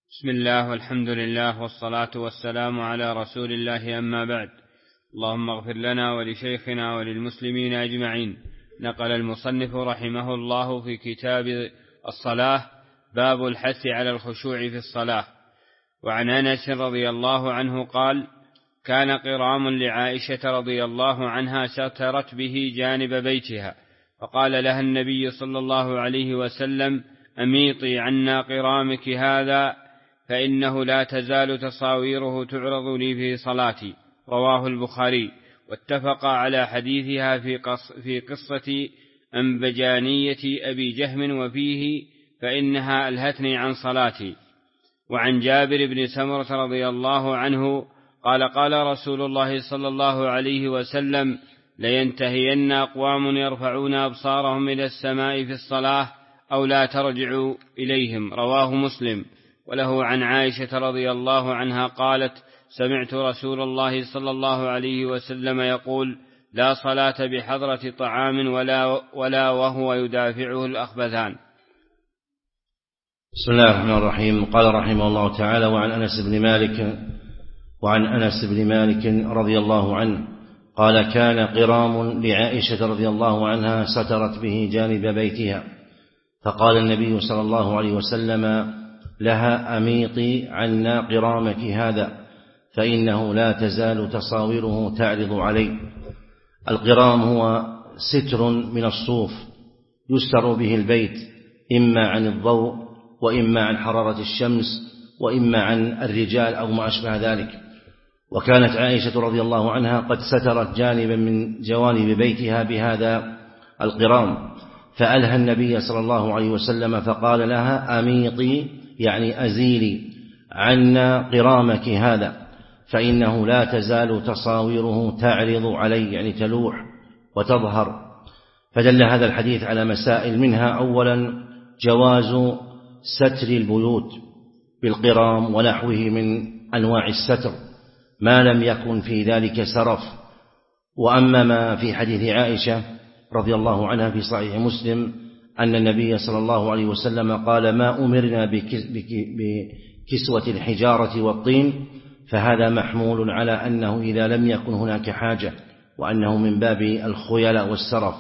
بسم الله والحمد لله والصلاة والسلام على رسول الله، أما بعد. اللهم اغفر لنا ولشيخنا وللمسلمين أجمعين. نقل المصنف رحمه الله في كتاب الصلاة باب الحث على الخشوع في الصلاة. وعن أنس رضي الله عنه قال: كان قرام لعائشة رضي الله عنها سترت به جانب بيتها، فقال لها النبي صلى الله عليه وسلم: أميطي عنا قرامك هذا، فإنه لا تزال تصاويره تعرض لي في صلاتي. رواه البخاري. واتفق على حديثها في قصة أنبجانية أبي جهم، وفيه: فإنها ألهتني عن صلاتي. وعن جابر بن سمرة رضي الله عنه قال: قال رسول الله صلى الله عليه وسلم: لينتهين أقوام يرفعون أبصارهم إلى السماء في الصلاة، أو لا ترجعوا إليهم. رواه مسلم. وله عن عائشة رضي الله عنها قالت: سمعت رسول الله صلى الله عليه وسلم يقول: لا صلاة بحضرة طعام ولا وهو يدافعه الأخبثان. بسم الله الرحمن الرحيم. قال رحمه الله تعالى: وعن أنس بن مالك رضي الله عنه قال: كان قرام لعائشة رضي الله عنها سترت به جانب بيتها، فقال النبي صلى الله عليه وسلم لها: أميطي عنا قرامك هذا، فإنه لا تزال تصاويره تعرض علي. القرام هو ستر من الصوف يستر به البيت، إما عن الضوء، وإما عن حرارة الشمس، وإما عن الرجال أو ما أشبه ذلك. وكانت عائشة رضي الله عنها قد سترت جانبا من جوانب بيتها بهذا القرام، فألهى النبي صلى الله عليه وسلم فقال لها: أميطي، يعني أزيلي عنا قرامك هذا، فإنه لا تزال تصاويره تعرض علي، يعني تلوح وتظهر. فدل هذا الحديث على مسائل، منها أولا جواز ستر البيوت بالقرام ونحوه من أنواع الستر ما لم يكن في ذلك سرف. وأما ما في حديث عائشة رضي الله عنها في صحيح مسلم أن النبي صلى الله عليه وسلم قال: ما أمرنا بكسوة الحجارة والطين، فهذا محمول على أنه إذا لم يكن هناك حاجة، وأنه من باب الخيلاء والسرف.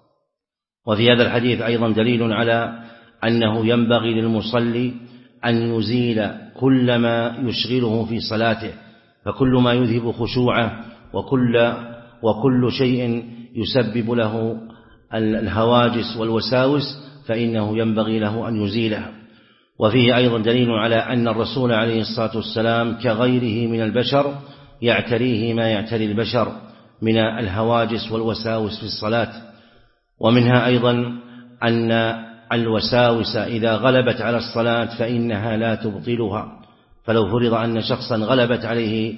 وفي هذا الحديث أيضا دليل على أنه ينبغي للمصلي أن يزيل كل ما يشغله في صلاته، فكل ما يذهب خشوعه وكل شيء يسبب له الهواجس والوساوس فإنه ينبغي له أن يزيله. وفيه أيضا دليل على أن الرسول عليه الصلاة والسلام كغيره من البشر يعتريه ما يعتري البشر من الهواجس والوساوس في الصلاة. ومنها أيضا أن الوساوس إذا غلبت على الصلاة فإنها لا تبطلها، فلو فرض أن شخصا غلبت عليه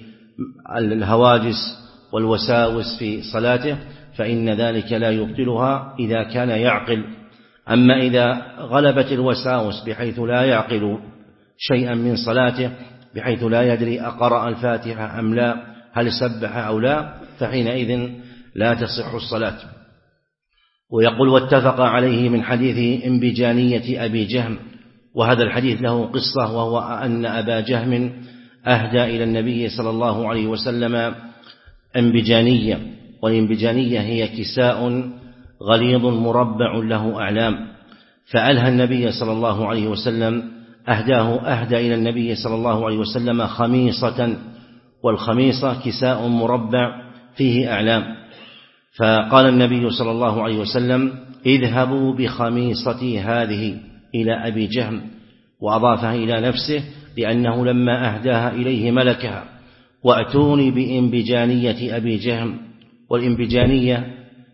الهواجس والوساوس في صلاته فإن ذلك لا يبطلها إذا كان يعقل. أما إذا غلبت الوساوس بحيث لا يعقل شيئا من صلاته، بحيث لا يدري أقرأ الفاتحة أم لا، هل سبح أو لا، فحينئذ لا تصح الصلاة. ويقول: واتفق عليه من حديث انبجانية أبي جهم. وهذا الحديث له قصة، وهو أن أبا جهم أهدى إلى النبي صلى الله عليه وسلم انبجانية، والانبجانية هي كساء غليظ مربع له أعلام، فألهى النبي صلى الله عليه وسلم أهدى إلى النبي صلى الله عليه وسلم خميصة، والخميصة كساء مربع فيه أعلام، فقال النبي صلى الله عليه وسلم: اذهبوا بخميصتي هذه إلى أبي جهم، وأضافها إلى نفسه لأنه لما أهداها إليه ملكها، وأتوني بإنبجانية أبي جهم. والإنبجانية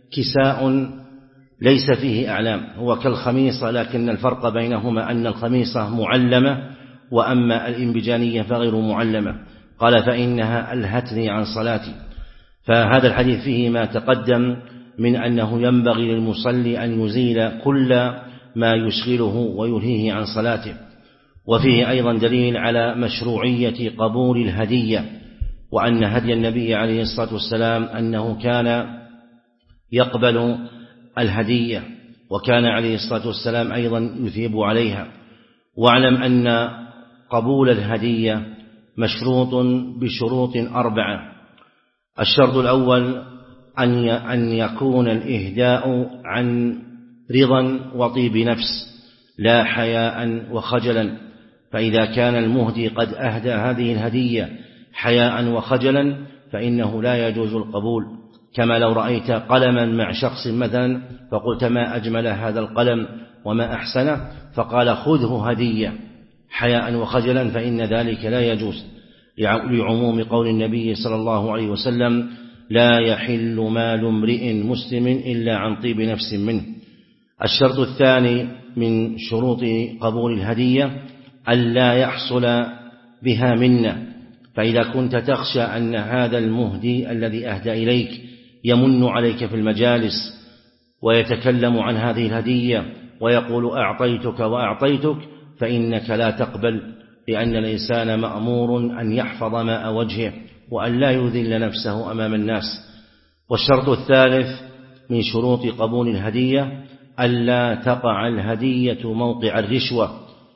كساء ليس فيه أعلام، هو كالخميصة، لكن الفرق بينهما أن الخميصة معلمة، وأما الإنبجانية فغير معلمة. قال: فإنها ألهتني عن صلاتي. فهذا الحديث فيه ما تقدم من أنه ينبغي للمصلي أن يزيل كل ما يشغله ويلهيه عن صلاته. وفيه أيضا دليل على مشروعية قبول الهدية، وأن هدي النبي عليه الصلاة والسلام أنه كان يقبل الهدية، وكان عليه الصلاة والسلام أيضا يثيب عليها. واعلم أن قبول الهدية مشروط بشروط 4. الشرط الأول أن يكون الإهداء عن رضا وطيب نفس لا حياء وخجلا، فإذا كان المهدي قد أهدى هذه الهدية حياء وخجلا فإنه لا يجوز القبول، كما لو رأيت قلما مع شخص مثلا فقلت ما أجمل هذا القلم وما أحسنه فقال خذه هدية حياء وخجلا، فإن ذلك لا يجوز لعموم قول النبي صلى الله عليه وسلم لا يحل مال امرئ مسلم إلا عن طيب نفس منه. الشرط الثاني من شروط قبول الهدية ألا يحصل بها منة، فإذا كنت تخشى أن هذا المهدي الذي أهدى إليك يمن عليك في المجالس ويتكلم عن هذه الهدية ويقول أعطيتك وأعطيتك، فإنك لا تقبل، لأن الإنسان مأمور أن يحفظ ماء وجهه وأن لا يذل نفسه أمام الناس. والشرط الثالث من شروط قبول الهدية ألا تقع الهدية موقع الرشوة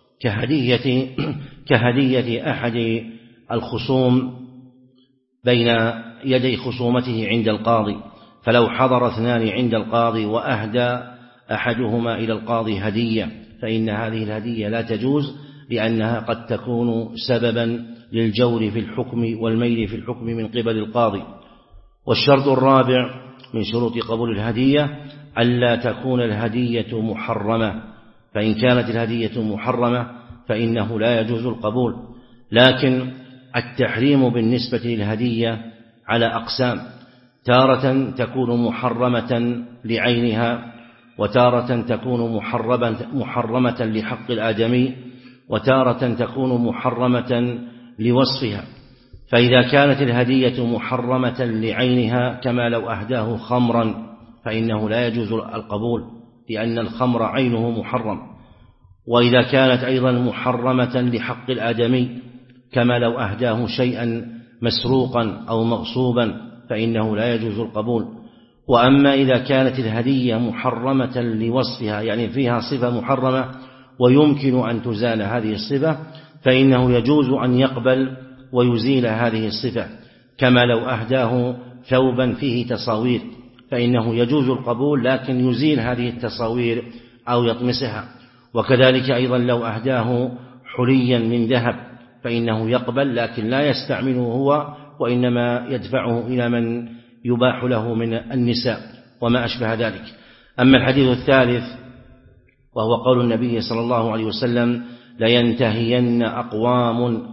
كهدية أحد الخصوم بين يدي خصومته عند القاضي، فلو حضر 2 عند القاضي وأهدى أحدهما إلى القاضي هدية فإن هذه الهدية لا تجوز، لأنها قد تكون سببا للجور في الحكم والميل في الحكم من قبل القاضي. والشرط الرابع من شروط قبول الهدية ألا تكون الهدية محرمة، فإن كانت الهدية محرمة فإنه لا يجوز القبول. لكن التحريم بالنسبة للهدية على أقسام، تارة تكون محرمة لعينها، وتارة تكون محرمة لحق الآدمي، وتارة تكون محرمة لوصفها. فإذا كانت الهدية محرمة لعينها كما لو أهداه خمرا فإنه لا يجوز القبول، لأن الخمر عينه محرم. وإذا كانت أيضا محرمة لحق الآدمي كما لو أهداه شيئا مسروقا أو مغصوبا فإنه لا يجوز القبول. وأما إذا كانت الهدية محرمة لوصفها، يعني فيها صفة محرمة ويمكن أن تزال هذه الصفة، فإنه يجوز أن يقبل ويزيل هذه الصفة، كما لو أهداه ثوبا فيه تصاوير فإنه يجوز القبول، لكن يزيل هذه التصاوير أو يطمسها. وكذلك أيضا لو أهداه حليا من ذهب فإنه يقبل، لكن لا يستعمله هو، وإنما يدفعه إلى من يباح له من النساء وما أشبه ذلك. أما الحديث الثالث وهو قول النبي صلى الله عليه وسلم لينتهين أقوام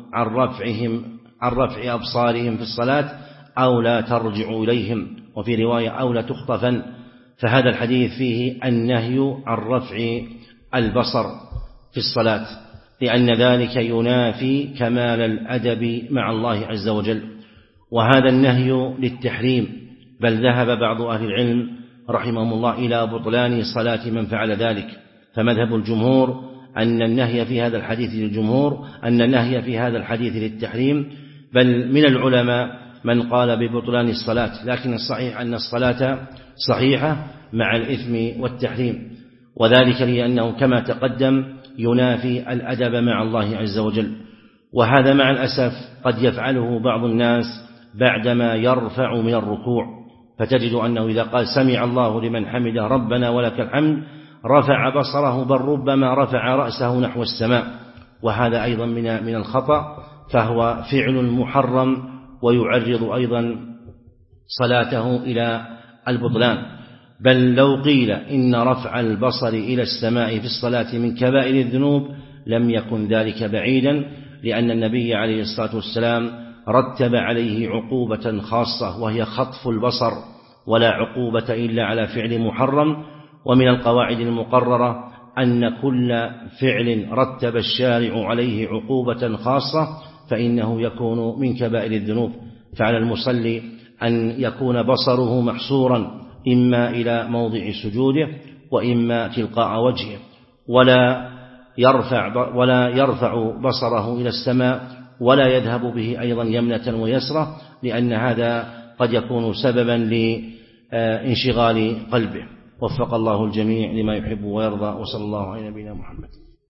عن رفع أبصارهم في الصلاة أو لا ترجع إليهم، وفي رواية أو لا تخطفن، فهذا الحديث فيه النهي عن رفع البصر في الصلاة، لأن ذلك ينافي كمال الأدب مع الله عز وجل، وهذا النهي للتحريم، بل ذهب بعض أهل العلم رحمهم الله إلى بطلان صلاة من فعل ذلك. فمذهب الجمهور أن النهي في هذا الحديث للتحريم، بل من العلماء من قال ببطلان الصلاة، لكن الصحيح أن الصلاة صحيحة مع الإثم والتحريم، وذلك لأنه كما تقدم ينافي الأدب مع الله عز وجل. وهذا مع الأسف قد يفعله بعض الناس بعدما يرفع من الركوع، فتجد أنه إذا قال سمع الله لمن حمده ربنا ولك الحمد رفع بصره، بل ربما رفع رأسه نحو السماء، وهذا أيضا من الخطأ، فهو فعل محرم ويعرض أيضا صلاته إلى البطلان. بل لو قيل إن رفع البصر إلى السماء في الصلاة من كبائر الذنوب لم يكن ذلك بعيدا، لأن النبي عليه الصلاة والسلام رتب عليه عقوبة خاصة وهي خطف البصر، ولا عقوبة إلا على فعل محرم. ومن القواعد المقررة أن كل فعل رتب الشارع عليه عقوبة خاصة فإنه يكون من كبائر الذنوب. فعلى المصلي أن يكون بصره محصورا إما إلى موضع سجوده وإما تلقاء وجهه، ولا يرفع بصره إلى السماء، ولا يذهب به أيضا يمنة ويسرة، لأن هذا قد يكون سببا لانشغال قلبه. وفق الله الجميع لما يحب ويرضى، وصلى الله على نبينا محمد.